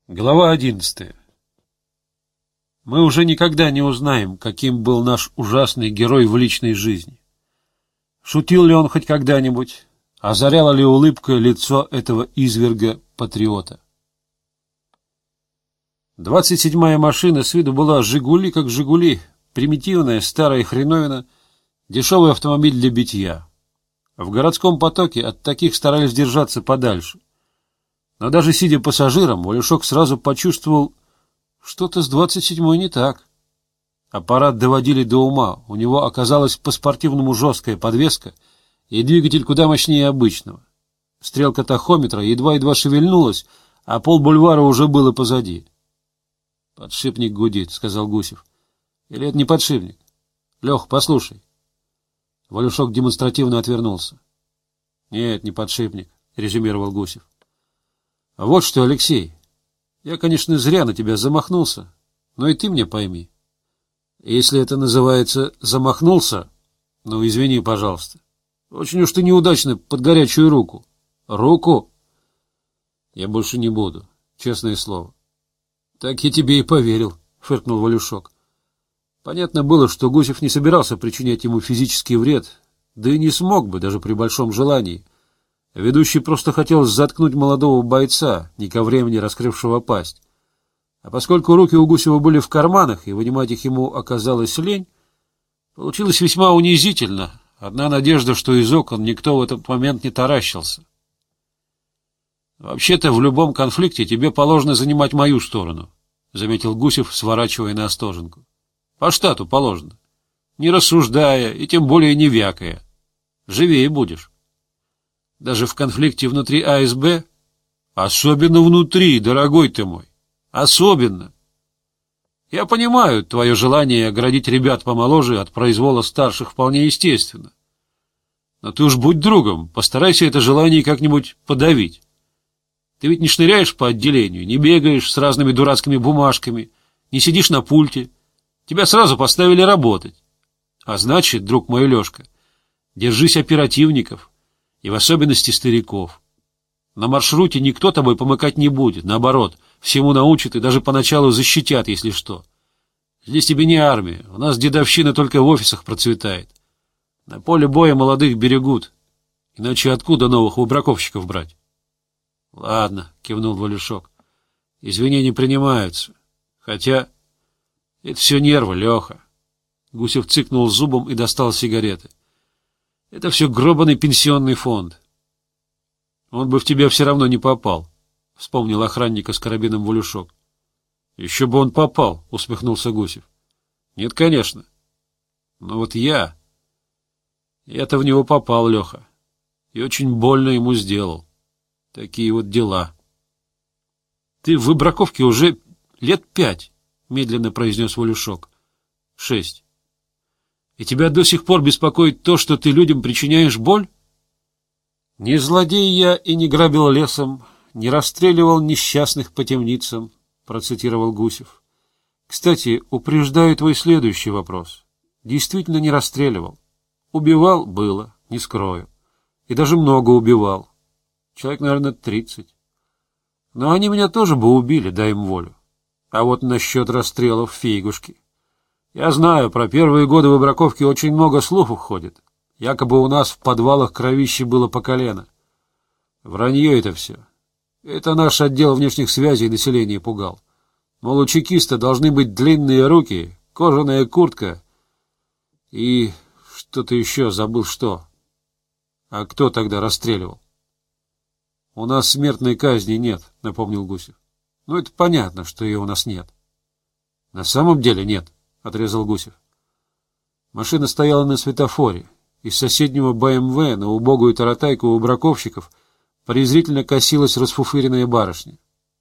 Глава 11. Мы уже никогда не узнаем, каким был наш ужасный герой в личной жизни. Шутил ли он хоть когда-нибудь, озаряло ли улыбкой лицо этого изверга-патриота. 27-я машина с виду была «Жигули» как «Жигули», примитивная старая хреновина, дешевый автомобиль для битья. В городском потоке от таких старались держаться подальше. Но даже сидя пассажиром, Валюшок сразу почувствовал, что-то с 27-й не так. Аппарат доводили до ума, у него оказалась по-спортивному жесткая подвеска и двигатель куда мощнее обычного. Стрелка тахометра едва-едва шевельнулась, а полбульвара уже было позади. — Подшипник гудит, — сказал Гусев. — Или это не подшипник? — Лех, послушай. Валюшок демонстративно отвернулся. — Нет, не подшипник, — резюмировал Гусев. — Вот что, Алексей, я, конечно, зря на тебя замахнулся, но и ты мне пойми. Если это называется «замахнулся», ну, извини, пожалуйста. Очень уж ты неудачно под горячую руку. Руку? Я больше не буду, честное слово. Так я тебе и поверил, — фыркнул Валюшок. Понятно было, что Гусев не собирался причинять ему физический вред, да и не смог бы, даже при большом желании. Ведущий просто хотел заткнуть молодого бойца, не ко времени раскрывшего пасть. А поскольку руки у Гусева были в карманах, и вынимать их ему оказалась лень, получилось весьма унизительно. Одна надежда, что из окон никто в этот момент не таращился. «Вообще-то в любом конфликте тебе положено занимать мою сторону», — заметил Гусев, сворачивая на Остоженку. «По штату положено. Не рассуждая и тем более не вякая. Живее будешь. Даже в конфликте внутри АСБ? Особенно внутри, дорогой ты мой. Особенно. Я понимаю, твое желание оградить ребят помоложе от произвола старших вполне естественно. Но ты уж будь другом, постарайся это желание как-нибудь подавить. Ты ведь не шныряешь по отделению, не бегаешь с разными дурацкими бумажками, не сидишь на пульте. Тебя сразу поставили работать. А значит, друг мой Лешка, держись оперативников, и в особенности стариков. На маршруте никто тобой помыкать не будет, наоборот, всему научат и даже поначалу защитят, если что. Здесь тебе не армия, у нас дедовщина только в офисах процветает. На поле боя молодых берегут, иначе откуда новых выбраковщиков брать? — Ладно, — кивнул Валюшок, — извинения принимаются, хотя это все нервы, Леха. Гусев цыкнул зубом и достал сигареты. Это все гробаный пенсионный фонд. Он бы в тебя все равно не попал, — вспомнил охранника с карабином Валюшок. — Еще бы он попал, — усмехнулся Гусев. — Нет, конечно. Но вот я-то в него попал, Леха, и очень больно ему сделал. Такие вот дела. — Ты в выбраковке уже лет 5, — медленно произнес Валюшок. — 6. И тебя до сих пор беспокоит то, что ты людям причиняешь боль? Не злодей я и не грабил лесом, не расстреливал несчастных по темницам, процитировал Гусев. Кстати, упреждаю твой следующий вопрос. Действительно не расстреливал. Убивал было, не скрою. И даже много убивал. Человек, наверное, 30. Но они меня тоже бы убили, дай им волю. А вот насчет расстрелов фигушки. Я знаю, про первые годы выбраковки очень много слухов ходит. Якобы у нас в подвалах кровище было по колено. Вранье это все. Это наш отдел внешних связей население пугал. Мол, у чекиста должны быть длинные руки, кожаная куртка и что-то еще, забыл что. А кто тогда расстреливал? — У нас смертной казни нет, — напомнил Гусев. — Ну, это понятно, что ее у нас нет. — На самом деле нет, — отрезал Гусев. Машина стояла на светофоре. Из соседнего БМВ на убогую таратайку у браковщиков презрительно косилась расфуфыренная барышня.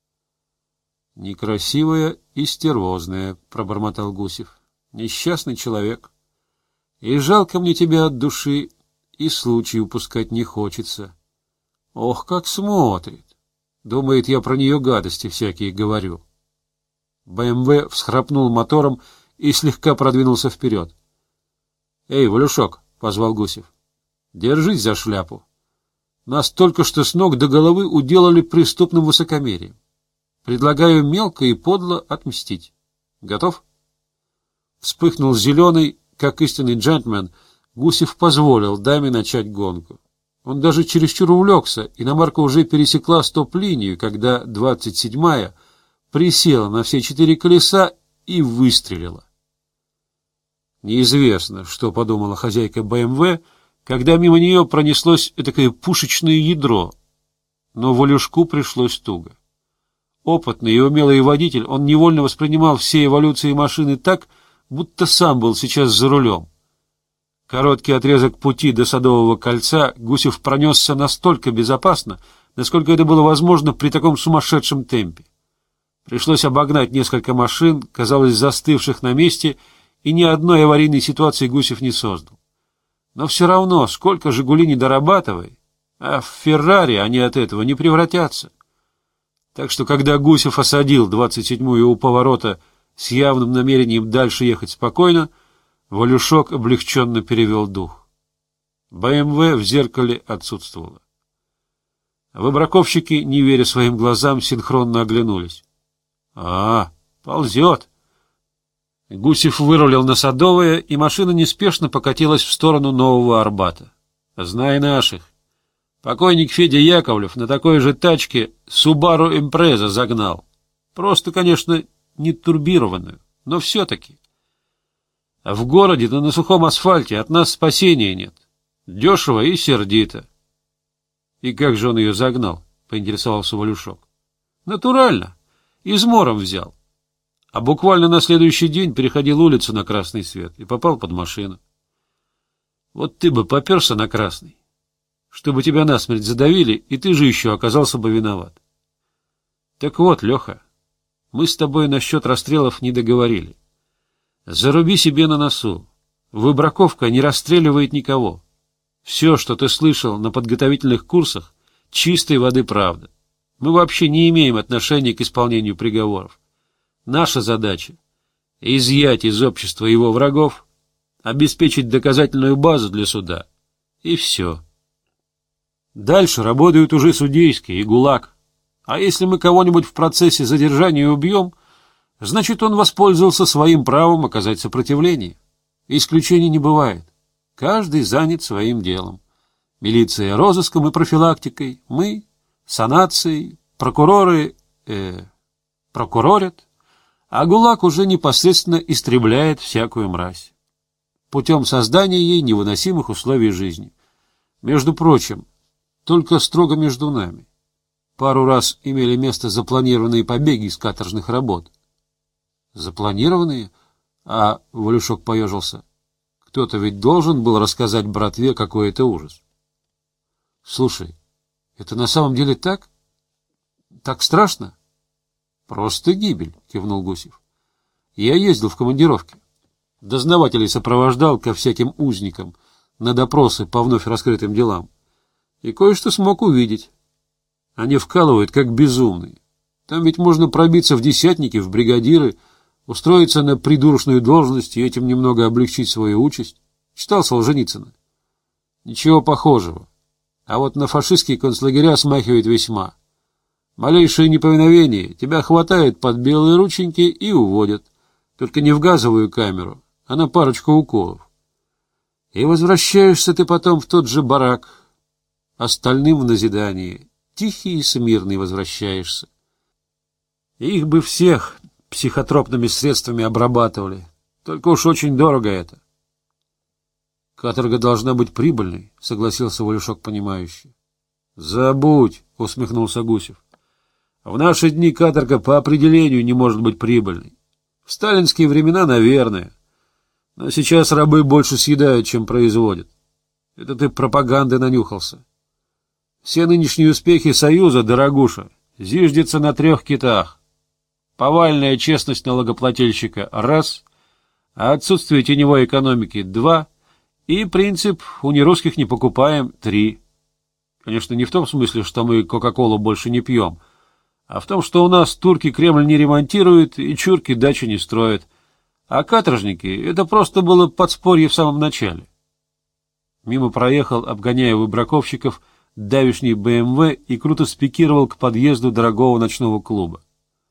— Некрасивая и стервозная, — пробормотал Гусев. — Несчастный человек. И жалко мне тебя от души, и случай упускать не хочется. Ох, как смотрит! Думает, я про нее гадости всякие говорю. БМВ всхрапнул мотором и слегка продвинулся вперед. — Эй, Валюшок! — позвал Гусев. — Держись за шляпу. Нас только что с ног до головы уделали преступным высокомерием. Предлагаю мелко и подло отмстить. Готов? Вспыхнул зеленый, как истинный джентльмен. Гусев позволил даме начать гонку. Он даже чересчур увлекся, иномарка уже пересекла стоп-линию, когда 27-я присела на все 4 колеса и выстрелила. Неизвестно, что подумала хозяйка БМВ, когда мимо нее пронеслось этакое пушечное ядро, но Валюшку пришлось туго. Опытный и умелый водитель, он невольно воспринимал все эволюции машины так, будто сам был сейчас за рулем. Короткий отрезок пути до Садового кольца Гусев пронесся настолько безопасно, насколько это было возможно при таком сумасшедшем темпе. Пришлось обогнать несколько машин, казалось, застывших на месте, и ни одной аварийной ситуации Гусев не создал. Но все равно, сколько «Жигули» не дорабатывай, а в «Феррари» они от этого не превратятся. Так что, когда Гусев осадил 27-ю у поворота с явным намерением дальше ехать спокойно, Валюшок облегченно перевел дух. БМВ в зеркале отсутствовало. Выбраковщики, не веря своим глазам, синхронно оглянулись. Ползет. Гусев вырулил на Садовое, и машина неспешно покатилась в сторону Нового Арбата. Знай наших. Покойник Федя Яковлев на такой же тачке Subaru Impreza загнал. Просто, конечно, не турбированную, но все-таки. А в городе-то на сухом асфальте от нас спасения нет. Дешево и сердито. — И как же он ее загнал? — поинтересовался Валюшок. — Натурально. Измором взял. А буквально на следующий день переходил улицу на красный свет и попал под машину. Вот ты бы поперся на красный, чтобы тебя насмерть задавили, и ты же еще оказался бы виноват. Так вот, Леха, мы с тобой насчет расстрелов не договорили. Заруби себе на носу. Выбраковка не расстреливает никого. Все, что ты слышал на подготовительных курсах, чистой воды правда. Мы вообще не имеем отношения к исполнению приговоров. Наша задача — изъять из общества его врагов, обеспечить доказательную базу для суда. И все. Дальше работают уже судейские и ГУЛАГ. А если мы кого-нибудь в процессе задержания убьем, значит, он воспользовался своим правом оказать сопротивление. Исключений не бывает. Каждый занят своим делом. Милиция розыском и профилактикой, мы санацией, прокуроры прокурорят, а ГУЛАГ уже непосредственно истребляет всякую мразь путем создания ей невыносимых условий жизни. Между прочим, только строго между нами. Пару раз имели место запланированные побеги из каторжных работ. Запланированные? А Валюшок поежился. Кто-то ведь должен был рассказать братве, какой это ужас. Слушай, это на самом деле так? Так страшно? Просто гибель, кивнул Гусев. Я ездил в командировке. Дознавателей сопровождал ко всяким узникам на допросы по вновь раскрытым делам. И кое-что смог увидеть. Они вкалывают, как безумные. Там ведь можно пробиться в десятники, в бригадиры, устроиться на придурочную должность и этим немного облегчить свою участь. Читал Солженицына? Ничего похожего. А вот на фашистские концлагеря смахивает весьма. Малейшее неповиновение, тебя хватают под белые рученьки и уводят. Только не в газовую камеру, а на парочку уколов. И возвращаешься ты потом в тот же барак. Остальным в назидание. Тихий и смирный возвращаешься. Их бы всех психотропными средствами обрабатывали. Только уж очень дорого это. Каторга должна быть прибыльной, согласился Валюшок понимающий. Забудь, усмехнулся Гусев. В наши дни каторга по определению не может быть прибыльной. В сталинские времена, наверное. Но сейчас рабы больше съедают, чем производят. Это ты пропаганды нанюхался. Все нынешние успехи Союза, дорогуша, зиждется на 3 китах. Повальная честность налогоплательщика — раз, а отсутствие теневой экономики — 2, и принцип «у нерусских не покупаем» — 3. Конечно, не в том смысле, что мы Кока-Колу больше не пьем, а в том, что у нас турки Кремль не ремонтируют и чурки дачи не строят, а каторжники — это просто было подспорье в самом начале. Мимо проехал, обгоняя выбраковщиков, давишний БМВ и круто спикировал к подъезду дорогого ночного клуба.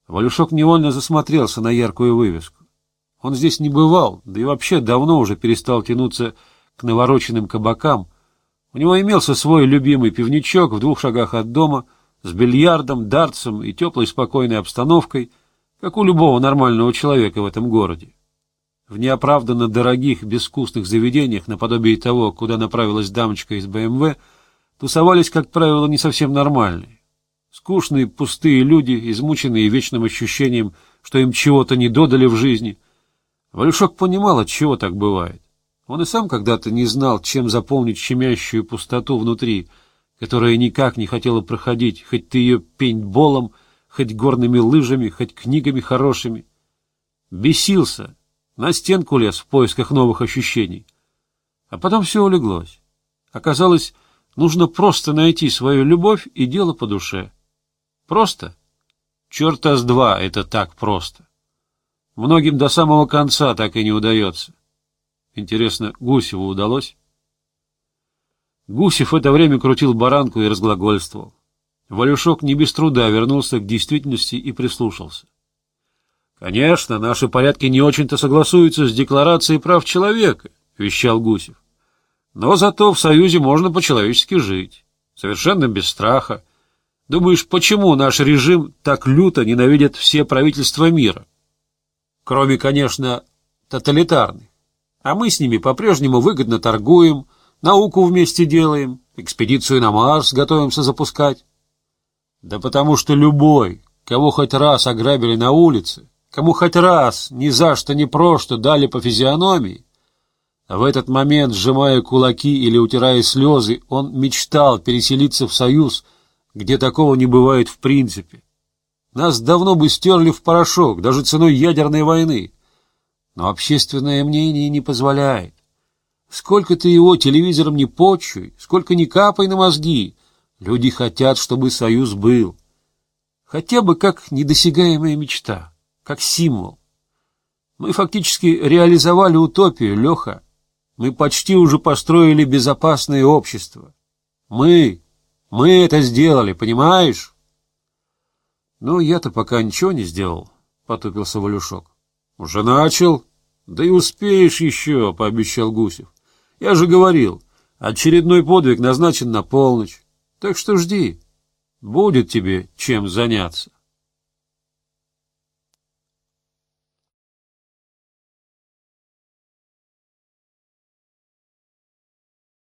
Валюшок невольно засмотрелся на яркую вывеску. Он здесь не бывал, да и вообще давно уже перестал тянуться к навороченным кабакам. У него имелся свой любимый пивничок в 2 шагах от дома, с бильярдом, дартсом и теплой спокойной обстановкой, как у любого нормального человека в этом городе. В неоправданно дорогих, безвкусных заведениях, наподобие того, куда направилась дамочка из БМВ, тусовались, как правило, не совсем нормальные. Скучные, пустые люди, измученные вечным ощущением, что им чего-то не додали в жизни. Валюшок понимал, отчего так бывает. Он и сам когда-то не знал, чем заполнить щемящую пустоту внутри, которая никак не хотела проходить, хоть ты ее пейнтболом, хоть горными лыжами, хоть книгами хорошими. Бесился, на стенку лез в поисках новых ощущений. А потом все улеглось. Оказалось, нужно просто найти свою любовь и дело по душе. Просто? Черта с два это так просто. Многим до самого конца так и не удается. Интересно, Гусеву удалось? Гусев в это время крутил баранку и разглагольствовал. Валюшок не без труда вернулся к действительности и прислушался. «Конечно, наши порядки не очень-то согласуются с Декларацией прав человека», — вещал Гусев. «Но зато в Союзе можно по-человечески жить, совершенно без страха. Думаешь, почему наш режим так люто ненавидят все правительства мира? Кроме, конечно, тоталитарных. А мы с ними по-прежнему выгодно торгуем, науку вместе делаем, экспедицию на Марс готовимся запускать. Да потому что любой, кого хоть раз ограбили на улице, кому хоть раз ни за что ни просто дали по физиономии, а в этот момент, сжимая кулаки или утирая слезы, он мечтал переселиться в Союз, где такого не бывает в принципе. Нас давно бы стерли в порошок, даже ценой ядерной войны. Но общественное мнение не позволяет. Сколько ты его телевизором не почуй, сколько ни капай на мозги, люди хотят, чтобы Союз был. Хотя бы как недосягаемая мечта, как символ. Мы фактически реализовали утопию, Леха. Мы почти уже построили безопасное общество. Мы это сделали, понимаешь? Ну, я-то пока ничего не сделал, потупился Валюшок. Уже начал? Да и успеешь еще, пообещал Гусев. Я же говорил, очередной подвиг назначен на полночь. Так что жди, будет тебе чем заняться.